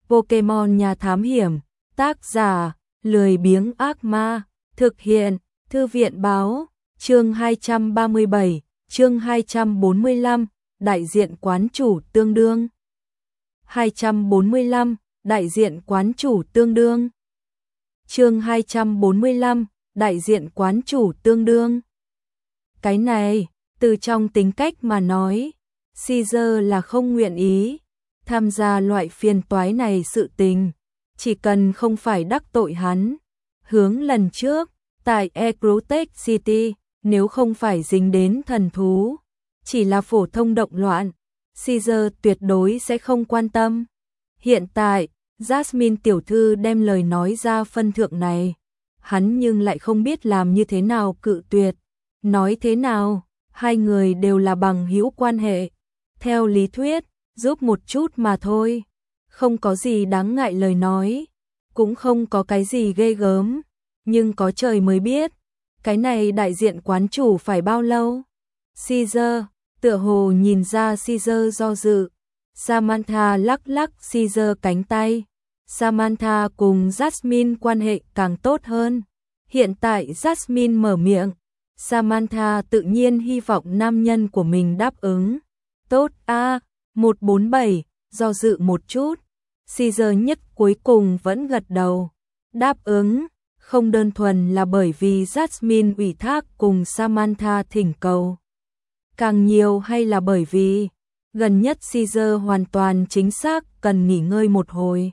Pokemon Nhà Thám Hiểm, tác giả, lười biếng ác ma, thực hiện, Thư viện Báo, chương 237, chương 245, đại diện quán chủ tương đương. 245, đại diện quán chủ tương đương. Chương 245, đại diện quán chủ tương đương. Cái này, từ trong tính cách mà nói, Caesar là không nguyện ý tham gia loại phiền toái này sự tình, chỉ cần không phải đắc tội hắn. Hướng lần trước, tại Ecrotech City, nếu không phải dính đến thần thú, chỉ là phổ thông động loạn, Caesar tuyệt đối sẽ không quan tâm. Hiện tại, Jasmine tiểu thư đem lời nói ra phân thượng này, hắn nhưng lại không biết làm như thế nào cự tuyệt. Nói thế nào, hai người đều là bằng hữu quan hệ. Theo lý thuyết, giúp một chút mà thôi. Không có gì đáng ngại lời nói, cũng không có cái gì ghê gớm. Nhưng có trời mới biết, cái này đại diện quán chủ phải bao lâu? Caesar, tựa hồ nhìn ra Caesar do dự. Samantha lắc lắc Caesar cánh tay. Samantha cùng Jasmine quan hệ càng tốt hơn. Hiện tại Jasmine mở miệng, Samantha tự nhiên hy vọng nam nhân của mình đáp ứng. Tốt a, 147, do dự một chút. Caesar nhất cuối cùng vẫn gật đầu. Đáp ứng, không đơn thuần là bởi vì Jasmine ủy thác cùng Samantha thỉnh cầu. Càng nhiều hay là bởi vì, gần nhất Caesar hoàn toàn chính xác cần nghỉ ngơi một hồi.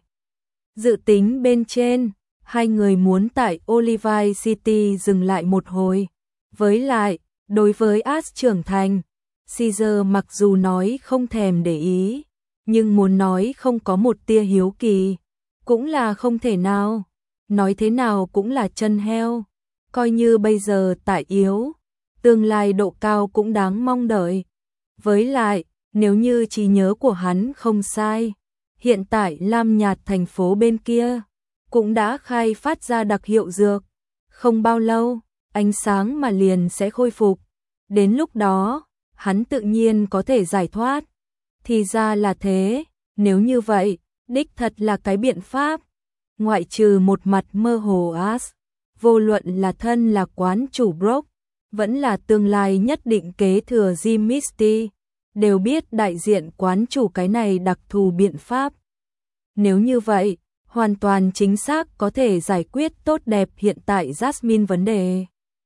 Dự tính bên trên, hai người muốn tại Olivine City dừng lại một hồi. Với lại, đối với Ash trưởng thành, Caesar mặc dù nói không thèm để ý, nhưng muốn nói không có một tia hiếu kỳ, cũng là không thể nào. Nói thế nào cũng là chân heo, coi như bây giờ tại yếu, tương lai độ cao cũng đáng mong đợi. Với lại, nếu như trí nhớ của hắn không sai, hiện tại Lam Nhạt thành phố bên kia cũng đã khai phát ra đặc hiệu dược. Không bao lâu, ánh sáng mà liền sẽ khôi phục. Đến lúc đó, hắn tự nhiên có thể giải thoát. Thì ra là thế, nếu như vậy, đích thật là cái biện pháp. Ngoại trừ một mặt mơ hồ Ash, vô luận là thân là quán chủ Brock, vẫn là tương lai nhất định kế thừa Jim Misty, đều biết đại diện quán chủ cái này đặc thù biện pháp. Nếu như vậy, hoàn toàn chính xác có thể giải quyết tốt đẹp hiện tại Jasmine vấn đề.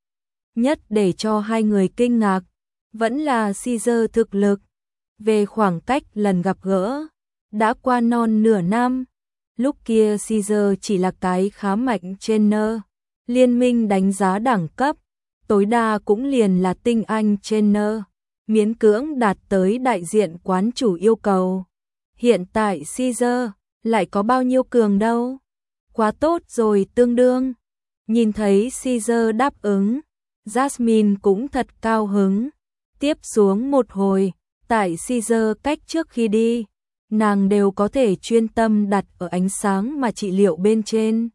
Nhất để cho hai người kinh ngạc, vẫn là Caesar thực lực. Về khoảng cách lần gặp gỡ, đã qua non nửa năm. Lúc kia Caesar chỉ là cái khá mạnh trainer, liên minh đánh giá đẳng cấp, tối đa cũng liền là tinh anh trainer, miễn cưỡng đạt tới đại diện quán chủ yêu cầu. Hiện tại Caesar lại có bao nhiêu cường đâu? Quá tốt rồi tương đương. Nhìn thấy Caesar đáp ứng, Jasmine cũng thật cao hứng. Tiếp xuống một hồi, tại Caesar cách trước khi đi, nàng đều có thể chuyên tâm đặt ở ánh sáng mà trị liệu bên trên.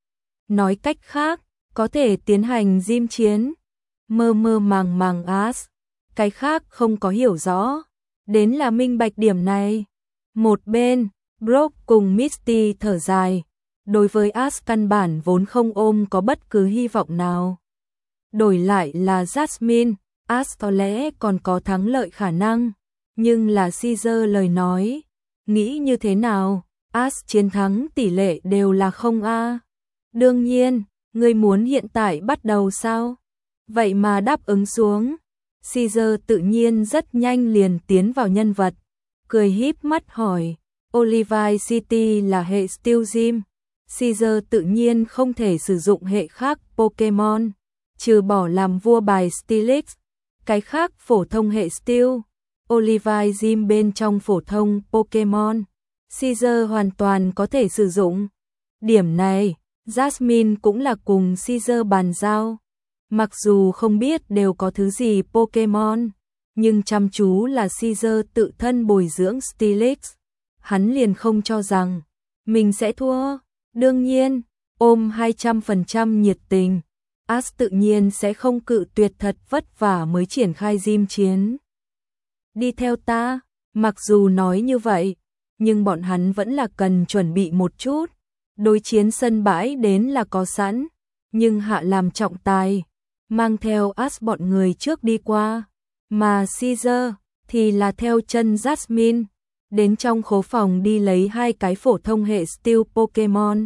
Nói cách khác, có thể tiến hành gym chiến. Mơ mơ màng màng Ash, cái khác không có hiểu rõ, đến là minh bạch điểm này. Một bên, Brock cùng Misty thở dài, đối với Ash căn bản vốn không ôm có bất cứ hy vọng nào. Đổi lại là Jasmine, Ash có lẽ còn có thắng lợi khả năng, nhưng là Caesar lời nói, nghĩ như thế nào, Ash chiến thắng tỷ lệ đều là không a. Đương nhiên, ngươi muốn hiện tại bắt đầu sao? Vậy mà đáp ứng xuống. Caesar tự nhiên rất nhanh liền tiến vào nhân vật, cười híp mắt hỏi, Olivine City là hệ Steel Gym, Caesar tự nhiên không thể sử dụng hệ khác Pokemon, trừ bỏ làm vua bài Steelix, cái khác phổ thông hệ Steel. Olivine Gym bên trong phổ thông Pokemon, Caesar hoàn toàn có thể sử dụng. Điểm này, Jasmine cũng là cùng Caesar bàn giao. Mặc dù không biết đều có thứ gì Pokemon, nhưng chăm chú là Caesar tự thân bồi dưỡng Steelix. Hắn liền không cho rằng mình sẽ thua. Đương nhiên, ôm 200% nhiệt tình, Ash tự nhiên sẽ không cự tuyệt, thật vất vả mới triển khai gym chiến. Đi theo ta, mặc dù nói như vậy, nhưng bọn hắn vẫn là cần chuẩn bị một chút. Đối chiến sân bãi đến là có sẵn, nhưng Hạ làm trọng tài, mang theo Ash bọn người trước đi qua, mà Caesar thì là theo chân Jasmine, đến trong khố phòng đi lấy 2 cái phổ thông hệ Steel Pokemon.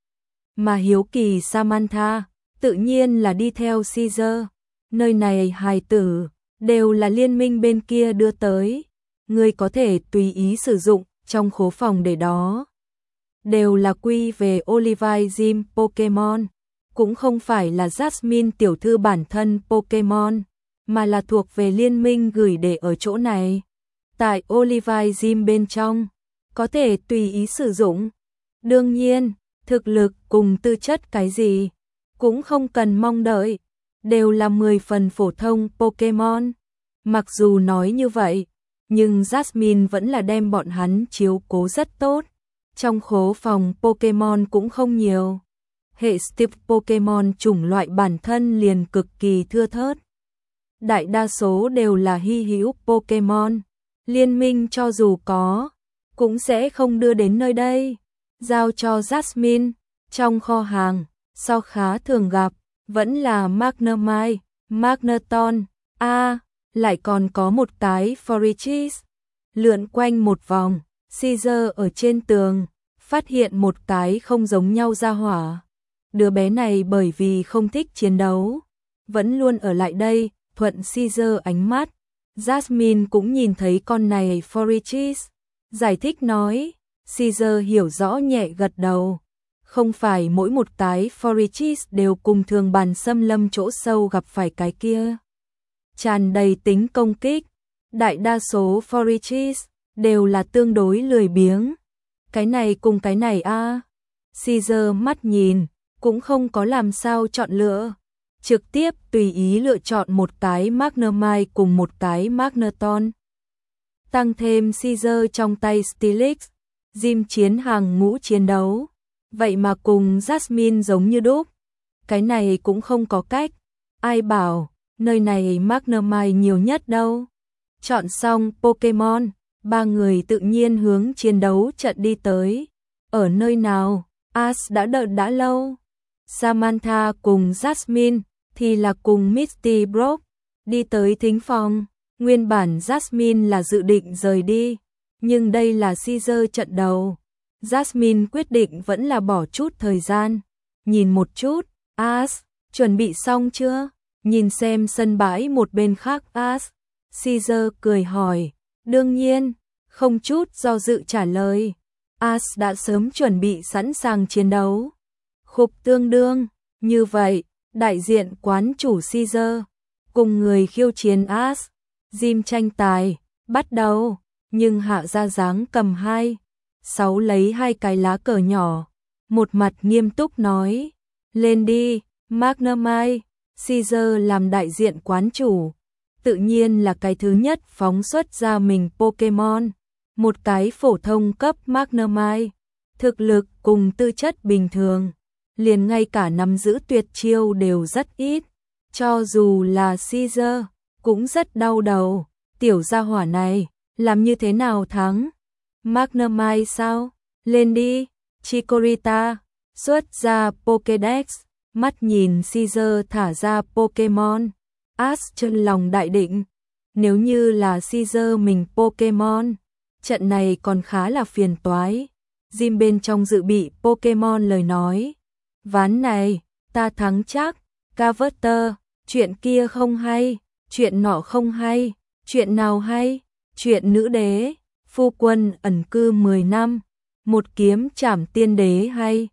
Mà hiếu kỳ Samantha, tự nhiên là đi theo Caesar, nơi này hài tử, đều là liên minh bên kia đưa tới, người có thể tùy ý sử dụng trong khố phòng để đó. Đều là quy về Olivine Gym Pokemon, cũng không phải là Jasmine tiểu thư bản thân Pokemon, mà là thuộc về liên minh gửi để ở chỗ này. Tại Olivine Gym bên trong, có thể tùy ý sử dụng. Đương nhiên, thực lực cùng tư chất cái gì, cũng không cần mong đợi, đều là 10 phần phổ thông Pokemon. Mặc dù nói như vậy, nhưng Jasmine vẫn là đem bọn hắn chiếu cố rất tốt. Trong khố phòng Pokemon cũng không nhiều. Hệ Steel Pokemon chủng loại bản thân liền cực kỳ thưa thớt. Đại đa số đều là hy hữu Pokemon. Liên minh cho dù có, cũng sẽ không đưa đến nơi đây. Giao cho Jasmine, trong kho hàng, so khá thường gặp, vẫn là Magnemite, Magneton, lại còn có một cái Forretress. Lượn quanh một vòng, Caesar ở trên tường, phát hiện một cái không giống nhau ra hỏa. Đứa bé này bởi vì không thích chiến đấu, vẫn luôn ở lại đây, thuận Caesar ánh mắt. Jasmine cũng nhìn thấy con này Forretress, giải thích nói, Caesar hiểu rõ nhẹ gật đầu. Không phải mỗi một cái Forretress đều cùng thường bàn xâm lâm chỗ sâu gặp phải cái kia. Tràn đầy tính công kích, đại đa số Forretress đều là tương đối lười biếng. Cái này cùng cái này Caesar mắt nhìn, cũng không có làm sao chọn lựa. Trực tiếp tùy ý lựa chọn một cái Magnemite cùng một cái Magneton. Tăng thêm Caesar trong tay Steelix, Gym chiến hàng ngũ chiến đấu. Vậy mà cùng Jasmine giống như đúc. Cái này cũng không có cách. Ai bảo, nơi này Magnemite nhiều nhất đâu. Chọn xong Pokemon, 3 người tự nhiên hướng chiến đấu trận đi tới. Ở nơi nào, Ash đã đợi đã lâu. Samantha cùng Jasmine thì là cùng Misty Brock đi tới thính phòng. Nguyên bản Jasmine là dự định rời đi, nhưng đây là Caesar trận đầu. Jasmine quyết định vẫn là bỏ chút thời gian, nhìn một chút. Ash, chuẩn bị xong chưa? Nhìn xem sân bãi một bên khác Ash, Caesar cười hỏi. Đương nhiên, không chút do dự trả lời. Ash đã sớm chuẩn bị sẵn sàng chiến đấu. Khúc tương đương, như vậy, đại diện quán chủ Caesar cùng người khiêu chiến Ash. Gym tranh tài, bắt đầu, nhưng Hạ ra dáng cầm 6 lấy 2 cái lá cờ nhỏ, một mặt nghiêm túc nói, lên đi, Magnemite. Caesar làm đại diện quán chủ, tự nhiên là cái thứ nhất phóng xuất ra mình Pokemon, một cái phổ thông cấp Magnemite, thực lực cùng tư chất bình thường, liền ngay cả nắm giữ tuyệt chiêu đều rất ít, cho dù là Caesar cũng rất đau đầu, tiểu gia hỏa này, làm như thế nào thắng? Magnemite sao? Lên đi, Chikorita, xuất ra Pokédex, mắt nhìn Caesar thả ra Pokemon. Ash chân lòng đại định, nếu như là Caesar mình Pokemon, trận này còn khá là phiền toái. Gym bên trong dự bị Pokemon lời nói, ván này, ta thắng chắc, Carver, chuyện kia không hay, chuyện nọ không hay, chuyện nào hay, chuyện nữ đế, phu quân ẩn cư 10 năm, một kiếm trảm tiên đế hay.